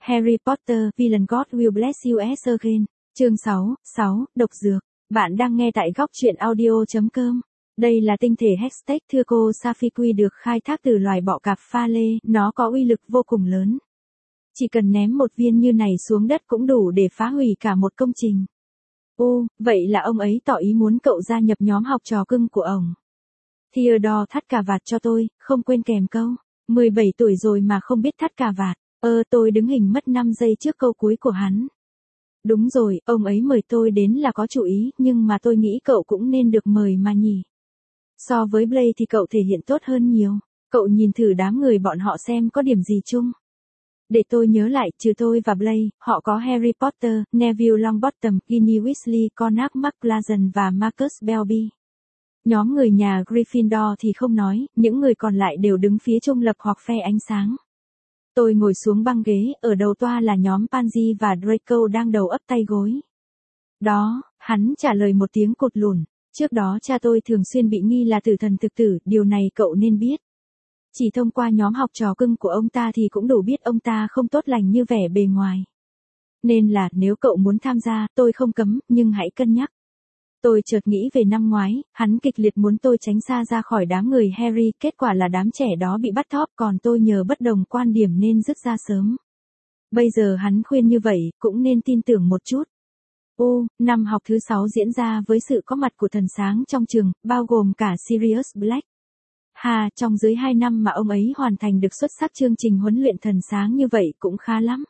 Harry Potter, Villain God Will Bless You Again. Chương 6, Độc dược. Bạn đang nghe tại góc truyện audio.com. Đây là tinh thể Hextech thưa cô Safiqui được khai thác từ loài bọ cạp pha lê, nó có uy lực vô cùng lớn. Chỉ cần ném một viên như này xuống đất cũng đủ để phá hủy cả một công trình. Vậy là ông ấy tỏ ý muốn cậu gia nhập nhóm học trò cưng của ổng. Theodore thắt cà vạt cho tôi, không quên kèm câu. 17 tuổi rồi mà không biết thắt cà vạt. Tôi đứng hình mất 5 giây trước câu cuối của hắn. Đúng rồi, ông ấy mời tôi đến là có chủ ý, nhưng mà tôi nghĩ cậu cũng nên được mời mà nhỉ. So với Blake thì cậu thể hiện tốt hơn nhiều. Cậu nhìn thử đám người bọn họ xem có điểm gì chung. Để tôi nhớ lại, trừ tôi và Blake, họ có Harry Potter, Neville Longbottom, Ginny Weasley, Cormac McLaggen và Marcus Belby. Nhóm người nhà Gryffindor thì không nói, những người còn lại đều đứng phía trung lập hoặc phe ánh sáng. Tôi ngồi xuống băng ghế, ở đầu toa là nhóm Pansy và Draco đang đầu ấp tay gối. Đó, hắn trả lời một tiếng cụt lùn. Trước đó cha tôi thường xuyên bị nghi là tử thần thực tử, điều này cậu nên biết. Chỉ thông qua nhóm học trò cưng của ông ta thì cũng đủ biết ông ta không tốt lành như vẻ bề ngoài. Nên là, nếu cậu muốn tham gia, tôi không cấm, nhưng hãy cân nhắc. Tôi chợt nghĩ về năm ngoái, hắn kịch liệt muốn tôi tránh xa ra khỏi đám người Harry, kết quả là đám trẻ đó bị bắt thóp, còn tôi nhờ bất đồng quan điểm nên dứt ra sớm. Bây giờ hắn khuyên như vậy, cũng nên tin tưởng một chút. Năm học thứ 6 diễn ra với sự có mặt của thần sáng trong trường, bao gồm cả Sirius Black. Trong dưới 2 năm mà ông ấy hoàn thành được xuất sắc chương trình huấn luyện thần sáng như vậy cũng khá lắm.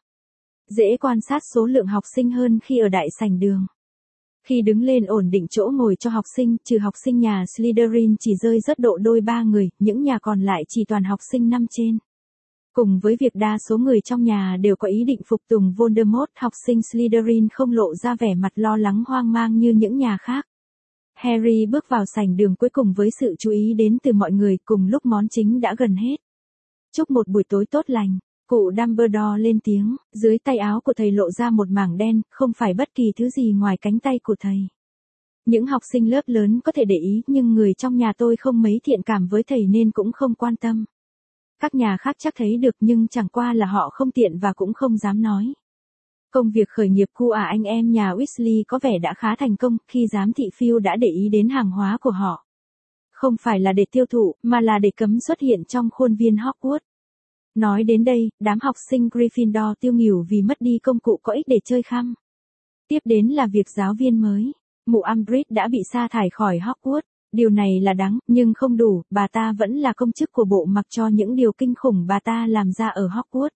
Dễ quan sát số lượng học sinh hơn khi ở đại sảnh đường. Khi đứng lên ổn định chỗ ngồi cho học sinh, trừ học sinh nhà Slytherin chỉ rơi rớt độ đôi 3 người, những nhà còn lại chỉ toàn học sinh năm trên. Cùng với việc đa số người trong nhà đều có ý định phục tùng Voldemort, học sinh Slytherin không lộ ra vẻ mặt lo lắng hoang mang như những nhà khác. Harry bước vào sảnh đường cuối cùng với sự chú ý đến từ mọi người, cùng lúc món chính đã gần hết. Chúc một buổi tối tốt lành. Cụ Dumbledore lên tiếng, dưới tay áo của thầy lộ ra một mảng đen, không phải bất kỳ thứ gì ngoài cánh tay của thầy. Những học sinh lớp lớn có thể để ý, nhưng người trong nhà tôi không mấy thiện cảm với thầy nên cũng không quan tâm. Các nhà khác chắc thấy được nhưng chẳng qua là họ không tiện và cũng không dám nói. Công việc khởi nghiệp của anh em nhà Weasley có vẻ đã khá thành công khi giám thị Phil đã để ý đến hàng hóa của họ. Không phải là để tiêu thụ, mà là để cấm xuất hiện trong khuôn viên Hogwarts. Nói đến đây, đám học sinh Gryffindor tiêu nghỉu vì mất đi công cụ có ích để chơi khăm. Tiếp đến là việc giáo viên mới. Mụ Umbridge đã bị sa thải khỏi Hogwarts. Điều này là đáng, nhưng không đủ, bà ta vẫn là công chức của bộ mặc cho những điều kinh khủng bà ta làm ra ở Hogwarts.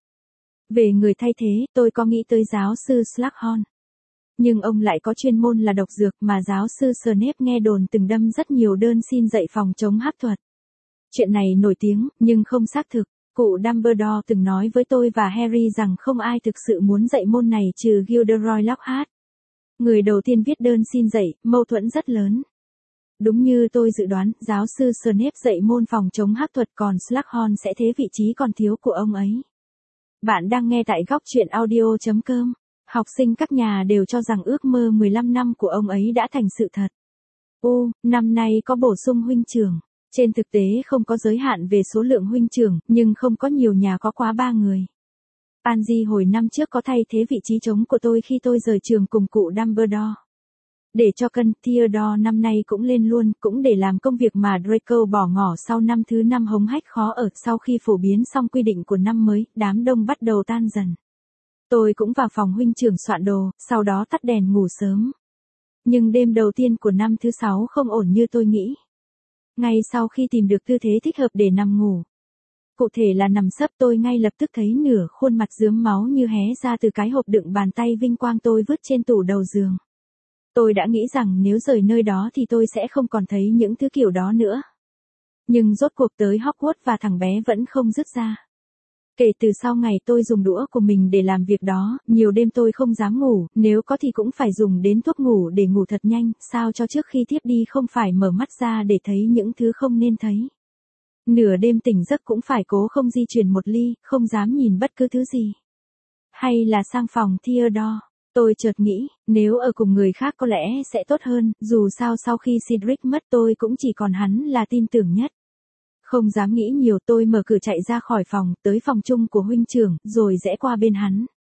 Về người thay thế, tôi có nghĩ tới giáo sư Slughorn. Nhưng ông lại có chuyên môn là độc dược mà giáo sư Snape nghe đồn từng đâm rất nhiều đơn xin dạy phòng chống hắc thuật. Chuyện này nổi tiếng, nhưng không xác thực. Cụ Dumbledore từng nói với tôi và Harry rằng không ai thực sự muốn dạy môn này trừ Gilderoy Lockhart. Người đầu tiên viết đơn xin dạy, mâu thuẫn rất lớn. Đúng như tôi dự đoán, giáo sư Snape dạy môn phòng chống hắc thuật còn Slughorn sẽ thế vị trí còn thiếu của ông ấy. Bạn đang nghe tại góc truyện audio.com. Học sinh các nhà đều cho rằng ước mơ 15 năm của ông ấy đã thành sự thật. Năm nay có bổ sung huynh trưởng. Trên thực tế không có giới hạn về số lượng huynh trưởng, nhưng không có nhiều nhà có quá 3 người. Pansy hồi năm trước có thay thế vị trí trống của tôi khi tôi rời trường cùng cụ Dumbledore. Để cho cân, Theodore năm nay cũng lên luôn, cũng để làm công việc mà Draco bỏ ngỏ sau năm thứ 5 hống hách khó ở. Sau khi phổ biến xong quy định của năm mới, đám đông bắt đầu tan dần. Tôi cũng vào phòng huynh trưởng soạn đồ, sau đó tắt đèn ngủ sớm. Nhưng đêm đầu tiên của năm thứ 6 không ổn như tôi nghĩ. Ngay sau khi tìm được tư thế thích hợp để nằm ngủ. Cụ thể là nằm sấp, tôi ngay lập tức thấy nửa khuôn mặt rướm máu như hé ra từ cái hộp đựng bàn tay vinh quang tôi vứt trên tủ đầu giường. Tôi đã nghĩ rằng nếu rời nơi đó thì tôi sẽ không còn thấy những thứ kiểu đó nữa. Nhưng rốt cuộc tới Hogwarts và thằng bé vẫn không dứt ra. Kể từ sau ngày tôi dùng đũa của mình để làm việc đó, nhiều đêm tôi không dám ngủ, nếu có thì cũng phải dùng đến thuốc ngủ để ngủ thật nhanh, sao cho trước khi thiếp đi không phải mở mắt ra để thấy những thứ không nên thấy. Nửa đêm tỉnh giấc cũng phải cố không di chuyển một ly, không dám nhìn bất cứ thứ gì. Hay là sang phòng Theodore. Tôi chợt nghĩ, nếu ở cùng người khác có lẽ sẽ tốt hơn, dù sao sau khi Cedric mất tôi cũng chỉ còn hắn là tin tưởng nhất. Không dám nghĩ nhiều, tôi mở cửa chạy ra khỏi phòng, tới phòng chung của huynh trưởng, rồi rẽ qua bên hắn.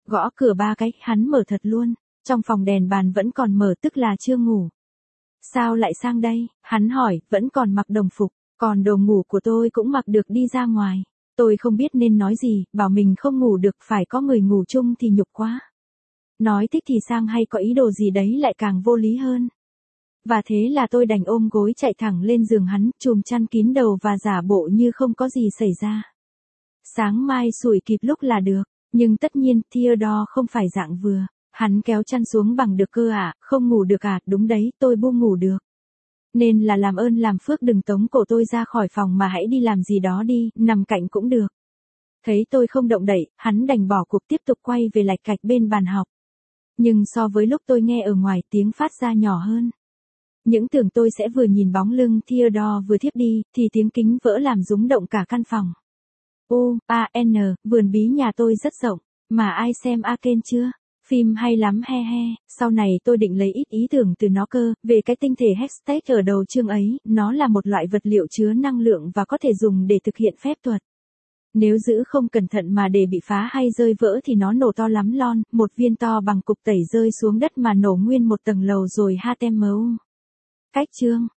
Gõ cửa 3 cái, hắn mở thật luôn. Trong phòng đèn bàn vẫn còn mở tức là chưa ngủ. Sao lại sang đây? Hắn hỏi, vẫn còn mặc đồng phục, còn đồ ngủ của tôi cũng mặc được đi ra ngoài. Tôi không biết nên nói gì, bảo mình không ngủ được phải có người ngủ chung thì nhục quá. Nói thích thì sang hay có ý đồ gì đấy lại càng vô lý hơn. Và thế là tôi đành ôm gối chạy thẳng lên giường hắn, chùm chăn kín đầu và giả bộ như không có gì xảy ra. Sáng mai sủi kịp lúc là được, nhưng tất nhiên Theodore không phải dạng vừa. Hắn kéo chăn xuống bằng được cơ à, không ngủ được à, đúng đấy, tôi buông ngủ được. Nên là làm ơn làm phước đừng tống cổ tôi ra khỏi phòng mà hãy đi làm gì đó đi, nằm cạnh cũng được. Thấy tôi không động đậy, hắn đành bỏ cuộc tiếp tục quay về lạch cạch bên bàn học. Nhưng so với lúc tôi nghe ở ngoài tiếng phát ra nhỏ hơn. Những tưởng tôi sẽ vừa nhìn bóng lưng Theodore vừa thiếp đi, thì tiếng kính vỡ làm rúng động cả căn phòng. Vườn bí nhà tôi rất rộng, mà ai xem Arcane chưa? Phim hay lắm he he, sau này tôi định lấy ít ý tưởng từ nó cơ, về cái tinh thể Hextech ở đầu chương ấy, nó là một loại vật liệu chứa năng lượng và có thể dùng để thực hiện phép thuật. Nếu giữ không cẩn thận mà để bị phá hay rơi vỡ thì nó nổ to lắm lon, một viên to bằng cục tẩy rơi xuống đất mà nổ nguyên một tầng lầu rồi HTML. Cách chương